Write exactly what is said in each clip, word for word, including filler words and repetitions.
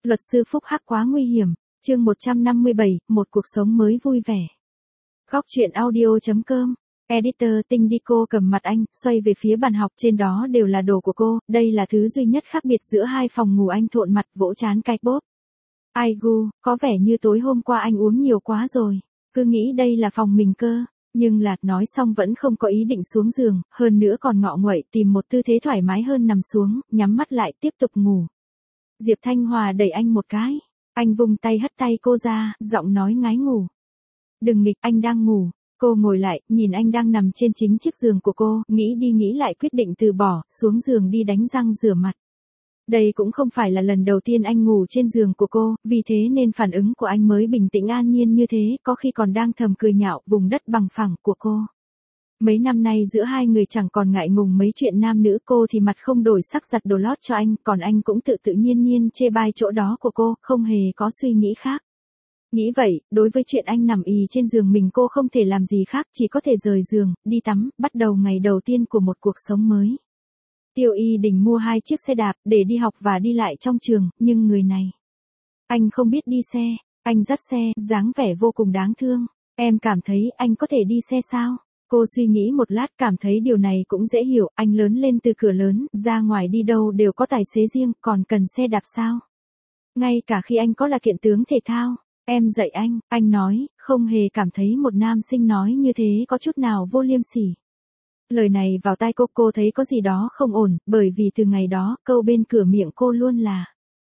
Luật sư Phúc Hắc quá nguy hiểm, chương một trăm năm mươi bảy, một cuộc sống mới vui vẻ. Góc truyện audio.com, editor Tinh đi. Cô cầm mặt anh, xoay về phía bàn học, trên đó đều là đồ của cô, đây là thứ duy nhất khác biệt giữa hai phòng ngủ. Anh thộn mặt, vỗ trán cái bốp. Ai gu, có vẻ như tối hôm qua anh uống nhiều quá rồi, cứ nghĩ đây là phòng mình cơ. Nhưng là, nói xong vẫn không có ý định xuống giường, hơn nữa còn ngọ nguậy tìm một tư thế thoải mái hơn nằm xuống, nhắm mắt lại tiếp tục ngủ. Diệp Thanh Hòa đẩy anh một cái, anh vung tay hất tay cô ra, giọng nói ngái ngủ. Đừng nghịch, anh đang ngủ. Cô ngồi lại, nhìn anh đang nằm trên chính chiếc giường của cô, nghĩ đi nghĩ lại quyết định từ bỏ, xuống giường đi đánh răng rửa mặt. Đây cũng không phải là lần đầu tiên anh ngủ trên giường của cô, vì thế nên phản ứng của anh mới bình tĩnh an nhiên như thế, có khi còn đang thầm cười nhạo vùng đất bằng phẳng của cô. Mấy năm nay giữa hai người chẳng còn ngại ngùng mấy chuyện nam nữ, cô thì mặt không đổi sắc giặt đồ lót cho anh, còn anh cũng tự tự nhiên nhiên chê bai chỗ đó của cô, không hề có suy nghĩ khác. Nghĩ vậy, đối với chuyện anh nằm ì trên giường mình cô không thể làm gì khác, chỉ có thể rời giường, đi tắm, bắt đầu ngày đầu tiên của một cuộc sống mới. Tiêu Y Đình mua hai chiếc xe đạp, để đi học và đi lại trong trường, nhưng người này. Anh không biết đi xe, anh dắt xe, dáng vẻ vô cùng đáng thương. Em cảm thấy anh có thể đi xe sao? Cô suy nghĩ một lát cảm thấy điều này cũng dễ hiểu, anh lớn lên từ cửa lớn, ra ngoài đi đâu đều có tài xế riêng, còn cần xe đạp sao? Ngay cả khi anh có là kiện tướng thể thao. Em dạy anh, anh nói, không hề cảm thấy một nam sinh nói như thế có chút nào vô liêm sỉ. Lời này vào tai cô, cô thấy có gì đó không ổn, bởi vì từ ngày đó, câu bên cửa miệng cô luôn là: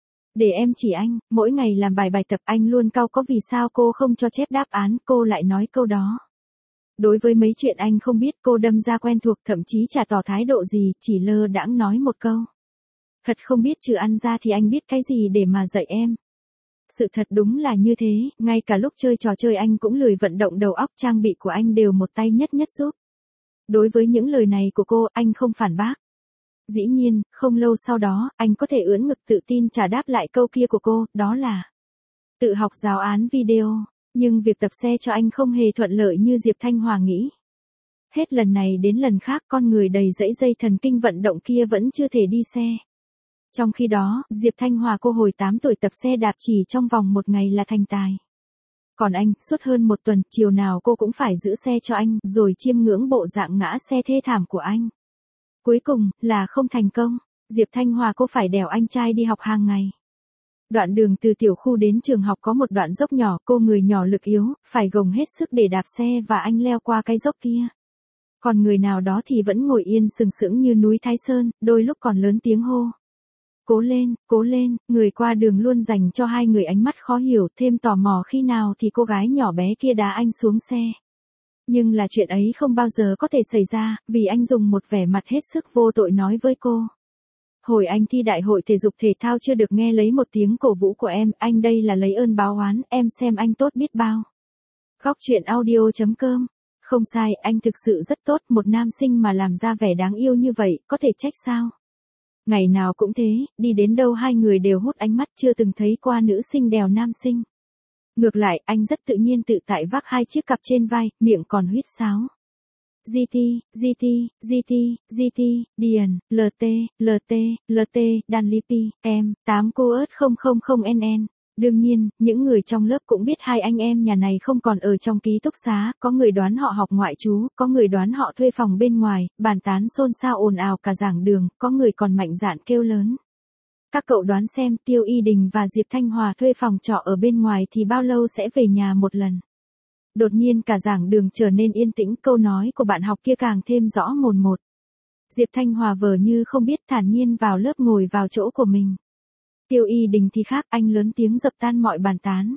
để em chỉ anh. Mỗi ngày làm bài bài tập anh luôn cau có vì sao cô không cho chép đáp án, cô lại nói câu đó. Đối với mấy chuyện anh không biết cô đâm ra quen thuộc, thậm chí chả tỏ thái độ gì, chỉ lơ đãng nói một câu. Thật không biết trừ ăn ra thì anh biết cái gì để mà dạy em. Sự thật đúng là như thế, ngay cả lúc chơi trò chơi anh cũng lười vận động đầu óc, trang bị của anh đều một tay nhất nhất giúp. Đối với những lời này của cô, anh không phản bác. Dĩ nhiên, không lâu sau đó, anh có thể ưỡn ngực tự tin trả đáp lại câu kia của cô, đó là tự học giáo án video. Nhưng việc tập xe cho anh không hề thuận lợi như Diệp Thanh Hòa nghĩ. Hết lần này đến lần khác, con người đầy dẫy dây thần kinh vận động kia vẫn chưa thể đi xe. Trong khi đó, Diệp Thanh Hòa cô hồi tám tuổi tập xe đạp chỉ trong vòng một ngày là thành tài. Còn anh, suốt hơn một tuần, chiều nào cô cũng phải giữ xe cho anh, rồi chiêm ngưỡng bộ dạng ngã xe thê thảm của anh. Cuối cùng, là không thành công. Diệp Thanh Hòa cô phải đèo anh trai đi học hàng ngày. Đoạn đường từ tiểu khu đến trường học có một đoạn dốc nhỏ, cô người nhỏ lực yếu, phải gồng hết sức để đạp xe và anh leo qua cái dốc kia. Còn người nào đó thì vẫn ngồi yên sừng sững như núi Thái Sơn, đôi lúc còn lớn tiếng hô: cố lên, cố lên. Người qua đường luôn dành cho hai người ánh mắt khó hiểu, thêm tò mò khi nào thì cô gái nhỏ bé kia đá anh xuống xe. Nhưng là chuyện ấy không bao giờ có thể xảy ra, vì anh dùng một vẻ mặt hết sức vô tội nói với cô: hồi anh thi đại hội thể dục thể thao chưa được nghe lấy một tiếng cổ vũ của em, anh đây là lấy ơn báo oán, em xem anh tốt biết bao. Góc truyện audio.com. Không sai, anh thực sự rất tốt, một nam sinh mà làm ra vẻ đáng yêu như vậy, có thể trách sao? Ngày nào cũng thế, đi đến đâu hai người đều hút ánh mắt, chưa từng thấy qua nữ sinh đèo nam sinh. Ngược lại, anh rất tự nhiên tự tại vác hai chiếc cặp trên vai, miệng còn huýt sáo. giê tê, giê tê, giê tê, giê tê, Điền, lờ tê, lờ tê, lờ tê, Đan Lipi, em, tám cô ớt không không không en en. Đương nhiên, những người trong lớp cũng biết hai anh em nhà này không còn ở trong ký túc xá, có người đoán họ học ngoại trú, có người đoán họ thuê phòng bên ngoài, bàn tán xôn xao ồn ào cả giảng đường, có người còn mạnh dạn kêu lớn. Các cậu đoán xem, Tiêu Y Đình và Diệp Thanh Hòa thuê phòng trọ ở bên ngoài thì bao lâu sẽ về nhà một lần? Đột nhiên cả giảng đường trở nên yên tĩnh, câu nói của bạn học kia càng thêm rõ mồn một. Diệp Thanh Hòa vờ như không biết, thản nhiên vào lớp ngồi vào chỗ của mình. Tiêu Y Đình thì khác, anh lớn tiếng dập tan mọi bàn tán.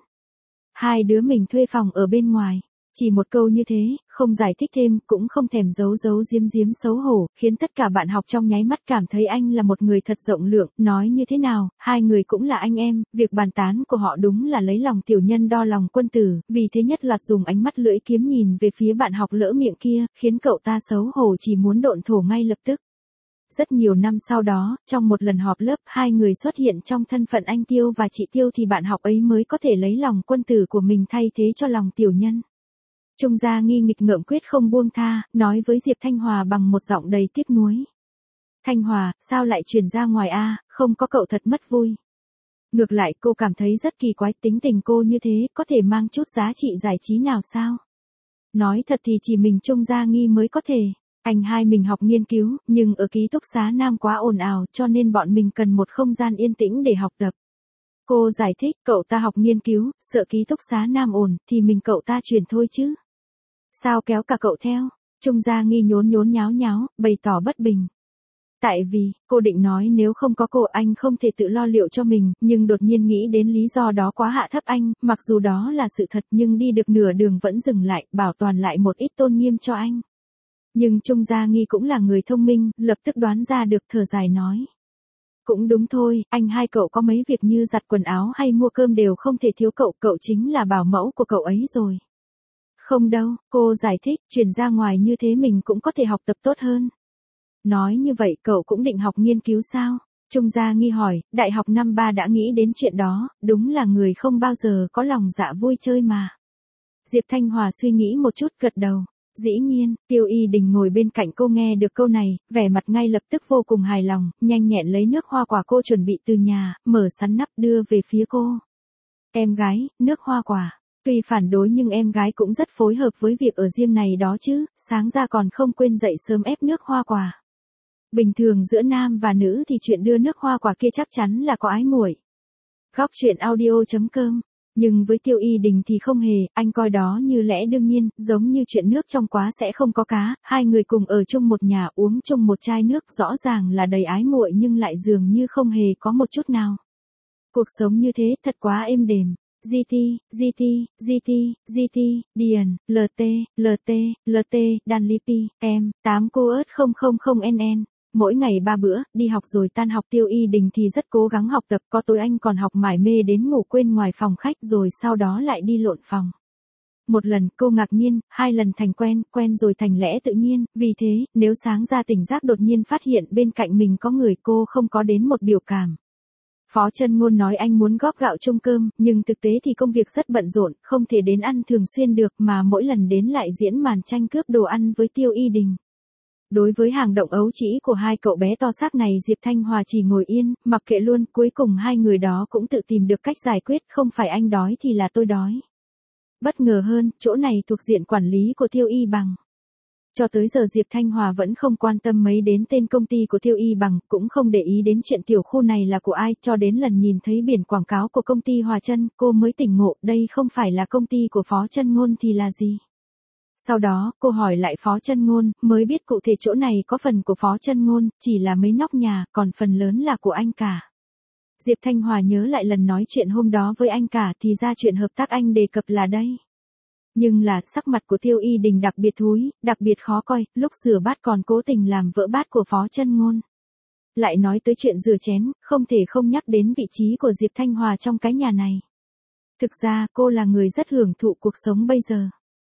Hai đứa mình thuê phòng ở bên ngoài. Chỉ một câu như thế, không giải thích thêm, cũng không thèm giấu giấu giếm giếm xấu hổ, khiến tất cả bạn học trong nháy mắt cảm thấy anh là một người thật rộng lượng, nói như thế nào, hai người cũng là anh em, việc bàn tán của họ đúng là lấy lòng tiểu nhân đo lòng quân tử, vì thế nhất loạt dùng ánh mắt lưỡi kiếm nhìn về phía bạn học lỡ miệng kia, khiến cậu ta xấu hổ chỉ muốn độn thổ ngay lập tức. Rất nhiều năm sau đó, trong một lần họp lớp, hai người xuất hiện trong thân phận anh Tiêu và chị Tiêu thì bạn học ấy mới có thể lấy lòng quân tử của mình thay thế cho lòng tiểu nhân. Trung gia nghi nghịch ngợm quyết không buông tha, nói với Diệp Thanh Hòa bằng một giọng đầy tiếc nuối. Thanh Hòa, sao lại chuyển ra ngoài a, không có cậu thật mất vui. Ngược lại cô cảm thấy rất kỳ quái, tính tình cô như thế có thể mang chút giá trị giải trí nào sao? Nói thật thì chỉ mình Trung Gia Nghi mới có thể. Anh hai mình học nghiên cứu, nhưng ở ký túc xá Nam quá ồn ào cho nên bọn mình cần một không gian yên tĩnh để học tập. Cô giải thích, cậu ta học nghiên cứu, sợ ký túc xá Nam ồn, thì mình cậu ta chuyển thôi chứ. Sao kéo cả cậu theo? Trung Gia Nghi nhốn nhốn nháo nháo, bày tỏ bất bình. Tại vì, cô định nói nếu không có cô anh không thể tự lo liệu cho mình, nhưng đột nhiên nghĩ đến lý do đó quá hạ thấp anh, mặc dù đó là sự thật nhưng đi được nửa đường vẫn dừng lại, bảo toàn lại một ít tôn nghiêm cho anh. Nhưng Trung Gia Nghi cũng là người thông minh, lập tức đoán ra được, thở dài nói. Cũng đúng thôi, anh hai cậu có mấy việc như giặt quần áo hay mua cơm đều không thể thiếu cậu, cậu chính là bảo mẫu của cậu ấy rồi. Không đâu, cô giải thích, chuyển ra ngoài như thế mình cũng có thể học tập tốt hơn. Nói như vậy cậu cũng định học nghiên cứu sao? Trung Gia Nghi hỏi, đại học năm ba đã nghĩ đến chuyện đó, đúng là người không bao giờ có lòng dạ vui chơi mà. Diệp Thanh Hòa suy nghĩ một chút gật đầu. Dĩ nhiên, Tiêu Y Đình ngồi bên cạnh cô nghe được câu này, vẻ mặt ngay lập tức vô cùng hài lòng, nhanh nhẹn lấy nước hoa quả cô chuẩn bị từ nhà, mở sắn nắp đưa về phía cô. Em gái, nước hoa quả. Tuy phản đối nhưng em gái cũng rất phối hợp với việc ở riêng này đó chứ, sáng ra còn không quên dậy sớm ép nước hoa quả. Bình thường giữa nam và nữ thì chuyện đưa nước hoa quả kia chắc chắn là có ái muội. Góc truyện audio chấm com. Nhưng với Tiêu Y Đình thì không hề, anh coi đó như lẽ đương nhiên, giống như chuyện nước trong quá sẽ không có cá, hai người cùng ở chung một nhà uống chung một chai nước rõ ràng là đầy ái muội nhưng lại dường như không hề có một chút nào. Cuộc sống như thế thật quá êm đềm. giê tê, giê tê, giê tê, giê tê, Điền, lờ tê, lờ tê, lờ tê, Đan Lipi, em, tám cô ớt không không không en en. Mỗi ngày ba bữa, đi học rồi tan học Tiêu Y Đình thì rất cố gắng học tập, có tối anh còn học mải mê đến ngủ quên ngoài phòng khách rồi sau đó lại đi lộn phòng. Một lần cô ngạc nhiên, hai lần thành quen, quen rồi thành lẽ tự nhiên, vì thế, nếu sáng ra tỉnh giác đột nhiên phát hiện bên cạnh mình có người cô không có đến một biểu cảm. Phó Chân Ngôn nói anh muốn góp gạo chung cơm, nhưng thực tế thì công việc rất bận rộn, không thể đến ăn thường xuyên được mà mỗi lần đến lại diễn màn tranh cướp đồ ăn với Tiêu Y Đình. Đối với hành động ấu trĩ của hai cậu bé to xác này Diệp Thanh Hòa chỉ ngồi yên, mặc kệ luôn, cuối cùng hai người đó cũng tự tìm được cách giải quyết, không phải anh đói thì là tôi đói. Bất ngờ hơn, chỗ này thuộc diện quản lý của Tiêu Y Bằng. Cho tới giờ Diệp Thanh Hòa vẫn không quan tâm mấy đến tên công ty của Tiêu Y Bằng, cũng không để ý đến chuyện tiểu khu này là của ai, cho đến lần nhìn thấy biển quảng cáo của công ty Hòa Chân, cô mới tỉnh ngộ, đây không phải là công ty của Phó Chân Ngôn thì là gì. Sau đó, cô hỏi lại Phó Chân Ngôn, mới biết cụ thể chỗ này có phần của Phó Chân Ngôn, chỉ là mấy nóc nhà, còn phần lớn là của anh cả. Diệp Thanh Hòa nhớ lại lần nói chuyện hôm đó với anh cả thì ra chuyện hợp tác anh đề cập là đây. Nhưng là, sắc mặt của Tiêu Y Đình đặc biệt thúi, đặc biệt khó coi, lúc rửa bát còn cố tình làm vỡ bát của Phó Chân Ngôn. Lại nói tới chuyện rửa chén, không thể không nhắc đến vị trí của Diệp Thanh Hòa trong cái nhà này. Thực ra, cô là người rất hưởng thụ cuộc sống bây giờ.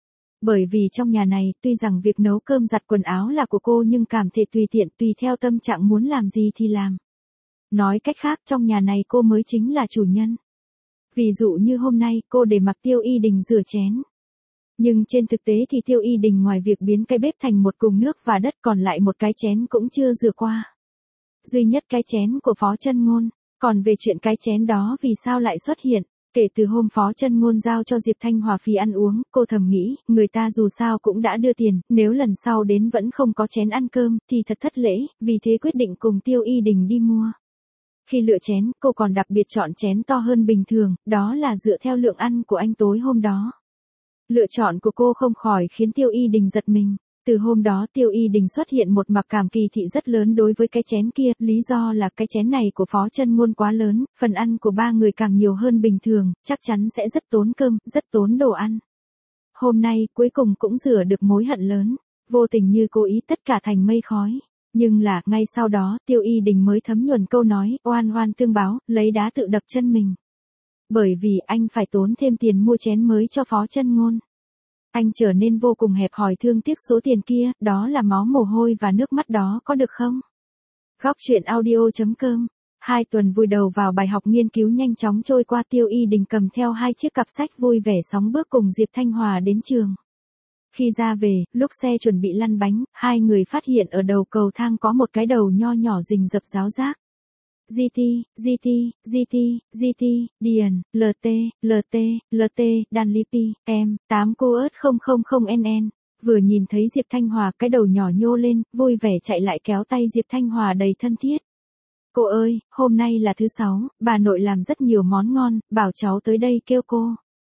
Bởi vì trong nhà này, tuy rằng việc nấu cơm giặt quần áo là của cô nhưng cảm thể tùy tiện tùy theo tâm trạng muốn làm gì thì làm. Nói cách khác trong nhà này cô mới chính là chủ nhân. Ví dụ như hôm nay cô để mặc Tiêu Y Đình rửa chén. Nhưng trên thực tế thì Tiêu Y Đình ngoài việc biến cái bếp thành một cùng nước và đất còn lại một cái chén cũng chưa rửa qua. Duy nhất cái chén của Phó Chân Ngôn, còn về chuyện cái chén đó vì sao lại xuất hiện. Kể từ hôm Phó Chân Ngôn giao cho Diệp Thanh Hòa phí ăn uống, cô thầm nghĩ, người ta dù sao cũng đã đưa tiền, nếu lần sau đến vẫn không có chén ăn cơm, thì thật thất lễ, vì thế quyết định cùng Tiêu Y Đình đi mua. Khi lựa chén, cô còn đặc biệt chọn chén to hơn bình thường, đó là dựa theo lượng ăn của anh tối hôm đó. Lựa chọn của cô không khỏi khiến Tiêu Y Đình giật mình. Từ hôm đó Tiêu Y Đình xuất hiện một mặc cảm kỳ thị rất lớn đối với cái chén kia, lý do là cái chén này của Phó Chân Ngôn quá lớn, phần ăn của ba người càng nhiều hơn bình thường, chắc chắn sẽ rất tốn cơm, rất tốn đồ ăn. Hôm nay, cuối cùng cũng rửa được mối hận lớn, vô tình như cố ý tất cả thành mây khói. Nhưng là, ngay sau đó, Tiêu Y Đình mới thấm nhuần câu nói, oan oan tương báo, lấy đá tự đập chân mình. Bởi vì anh phải tốn thêm tiền mua chén mới cho Phó Chân Ngôn. Anh trở nên vô cùng hẹp hòi thương tiếc số tiền kia, đó là máu mồ hôi và nước mắt đó có được không? Góc truyện audio chấm com. Hai tuần vùi đầu vào bài học nghiên cứu nhanh chóng trôi qua Tiêu Y Đình cầm theo hai chiếc cặp sách vui vẻ sóng bước cùng Diệp Thanh Hòa đến trường. Khi ra về, lúc xe chuẩn bị lăn bánh, hai người phát hiện ở đầu cầu thang có một cái đầu nho nhỏ rình rập ráo rác. giê tê, giê tê, giê tê, giê tê, Điền, lờ tê, lờ tê, lờ tê, đàn Lippy, em, tám cô ớt không không không en en. Vừa nhìn thấy Diệp Thanh Hòa cái đầu nhỏ nhô lên, vui vẻ chạy lại kéo tay Diệp Thanh Hòa đầy thân thiết. Cô ơi, hôm nay là thứ sáu, bà nội làm rất nhiều món ngon, bảo cháu tới đây kêu cô.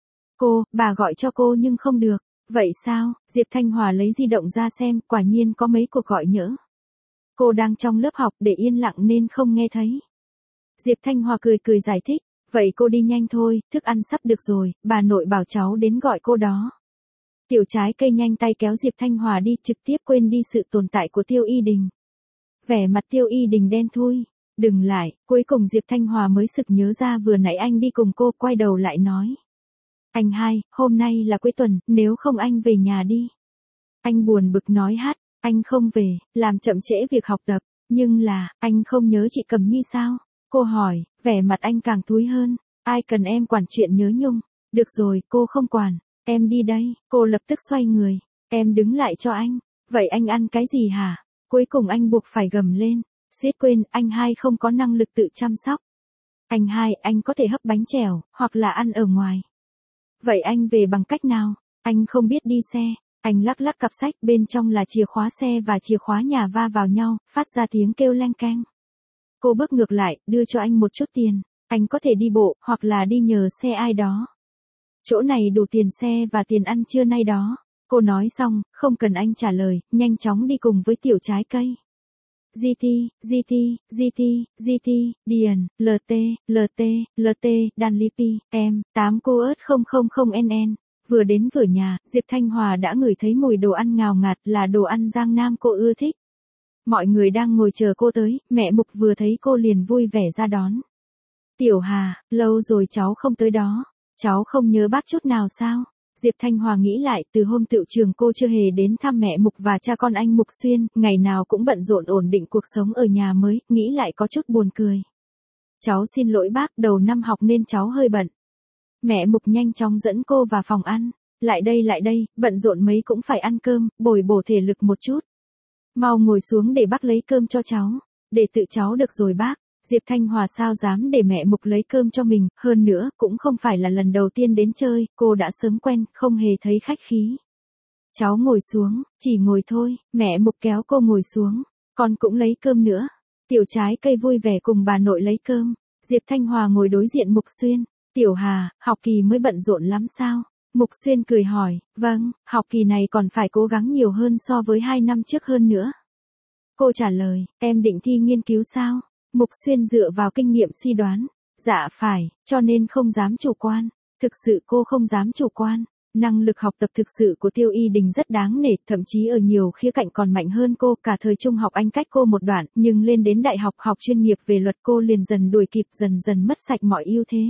Cô, bà gọi cho cô nhưng không được. Vậy sao? Diệp Thanh Hòa lấy di động ra xem, quả nhiên có mấy cuộc gọi nhỡ. Cô đang trong lớp học để yên lặng nên không nghe thấy. Diệp Thanh Hòa cười cười giải thích, vậy cô đi nhanh thôi, thức ăn sắp được rồi, bà nội bảo cháu đến gọi cô đó. Tiểu trái cây nhanh tay kéo Diệp Thanh Hòa đi, trực tiếp quên đi sự tồn tại của Tiêu Y Đình. Vẻ mặt Tiêu Y Đình đen thui, đừng lại, cuối cùng Diệp Thanh Hòa mới sực nhớ ra vừa nãy anh đi cùng cô, quay đầu lại nói. Anh hai, hôm nay là cuối tuần, nếu không anh về nhà đi. Anh buồn bực nói hát, anh không về, làm chậm trễ việc học tập, nhưng là, anh không nhớ chị Cẩm Nhi sao? Cô hỏi, vẻ mặt anh càng thúi hơn, ai cần em quản chuyện nhớ nhung, được rồi, cô không quản, em đi đây, cô lập tức xoay người, em đứng lại cho anh, vậy anh ăn cái gì hả? Cuối cùng anh buộc phải gầm lên, suýt quên, anh hai không có năng lực tự chăm sóc. Anh hai, anh có thể hấp bánh chèo, hoặc là ăn ở ngoài. Vậy anh về bằng cách nào? Anh không biết đi xe. Anh lắc lắc cặp sách, bên trong là chìa khóa xe và chìa khóa nhà va vào nhau, phát ra tiếng kêu leng keng. Cô bước ngược lại, đưa cho anh một chút tiền. Anh có thể đi bộ, hoặc là đi nhờ xe ai đó. Chỗ này đủ tiền xe và tiền ăn trưa nay đó. Cô nói xong, không cần anh trả lời, nhanh chóng đi cùng với tiểu trái cây. giê tê, giê tê, giê tê, giê tê, Điền, lờ tê, lờ tê, lờ tê, đàn Lippy, em, tám cô ớt không không không en en. Vừa đến vừa nhà, Diệp Thanh Hòa đã ngửi thấy mùi đồ ăn ngào ngạt, là đồ ăn Giang Nam cô ưa thích. Mọi người đang ngồi chờ cô tới, mẹ Mục vừa thấy cô liền vui vẻ ra đón. Tiểu Hà, lâu rồi cháu không tới đó, cháu không nhớ bác chút nào sao? Diệp Thanh Hòa nghĩ lại, từ hôm tựu trường cô chưa hề đến thăm mẹ Mục và cha con anh Mục Xuyên, ngày nào cũng bận rộn ổn định cuộc sống ở nhà mới, nghĩ lại có chút buồn cười. Cháu xin lỗi bác, đầu năm học nên cháu hơi bận. Mẹ Mục nhanh chóng dẫn cô vào phòng ăn. Lại đây lại đây, bận rộn mấy cũng phải ăn cơm, bồi bổ thể lực một chút. Mau ngồi xuống để bác lấy cơm cho cháu. Để tự cháu được rồi bác. Diệp Thanh Hòa sao dám để mẹ Mục lấy cơm cho mình, hơn nữa, cũng không phải là lần đầu tiên đến chơi, cô đã sớm quen, không hề thấy khách khí. Cháu ngồi xuống, chỉ ngồi thôi, mẹ Mục kéo cô ngồi xuống, con cũng lấy cơm nữa. Tiểu trái cây vui vẻ cùng bà nội lấy cơm, Diệp Thanh Hòa ngồi đối diện Mục Xuyên. Tiểu Hà, học kỳ mới bận rộn lắm sao? Mục Xuyên cười hỏi, vâng, học kỳ này còn phải cố gắng nhiều hơn so với hai năm trước hơn nữa. Cô trả lời, em định thi nghiên cứu sao? Mục Xuyên dựa vào kinh nghiệm suy đoán, dạ phải, cho nên không dám chủ quan, thực sự cô không dám chủ quan. Năng lực học tập thực sự của Tiêu Y Đình rất đáng nể, thậm chí ở nhiều khía cạnh còn mạnh hơn cô, cả thời trung học anh cách cô một đoạn, nhưng lên đến đại học học chuyên nghiệp về luật cô liền dần đuổi kịp, dần dần mất sạch mọi ưu thế.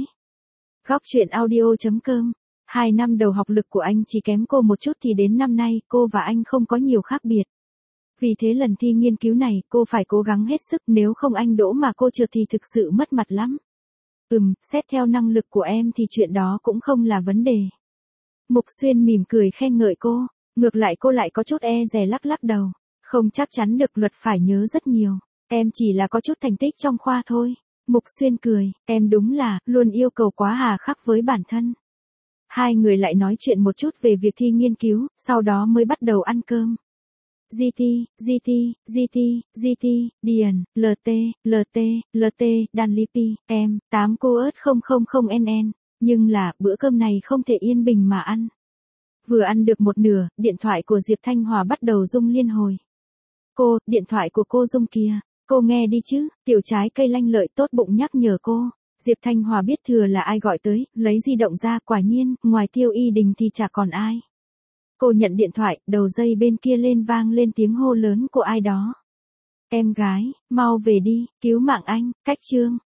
Góc truyện audio.com. Hai năm đầu học lực của anh chỉ kém cô một chút thì đến năm nay cô và anh không có nhiều khác biệt. Vì thế lần thi nghiên cứu này cô phải cố gắng hết sức, nếu không anh đỗ mà cô trượt thì thực sự mất mặt lắm. Ừm, xét theo năng lực của em thì chuyện đó cũng không là vấn đề. Mục Xuyên mỉm cười khen ngợi cô, ngược lại cô lại có chút e dè lắc lắc đầu. Không chắc chắn được, luật phải nhớ rất nhiều, em chỉ là có chút thành tích trong khoa thôi. Mục Xuyên cười, em đúng là, luôn yêu cầu quá hà khắc với bản thân. Hai người lại nói chuyện một chút về việc thi nghiên cứu, sau đó mới bắt đầu ăn cơm. giê tê, giê tê, giê tê, giê tê, Điền, lờ tê, lờ tê, lờ tê, đàn Lippy, em, tám cô ớt không không không en en. Nhưng là, bữa cơm này không thể yên bình mà ăn. Vừa ăn được một nửa, điện thoại của Diệp Thanh Hòa bắt đầu rung liên hồi. Cô, điện thoại của cô rung kìa. Cô nghe đi chứ, tiểu trái cây lanh lợi tốt bụng nhắc nhở cô. Diệp Thanh Hòa biết thừa là ai gọi tới, lấy di động ra, quả nhiên, ngoài Tiêu Y Đình thì chả còn ai. Cô nhận điện thoại, đầu dây bên kia lên vang lên tiếng hô lớn của ai đó. Em gái, mau về đi, cứu mạng anh, cách chương.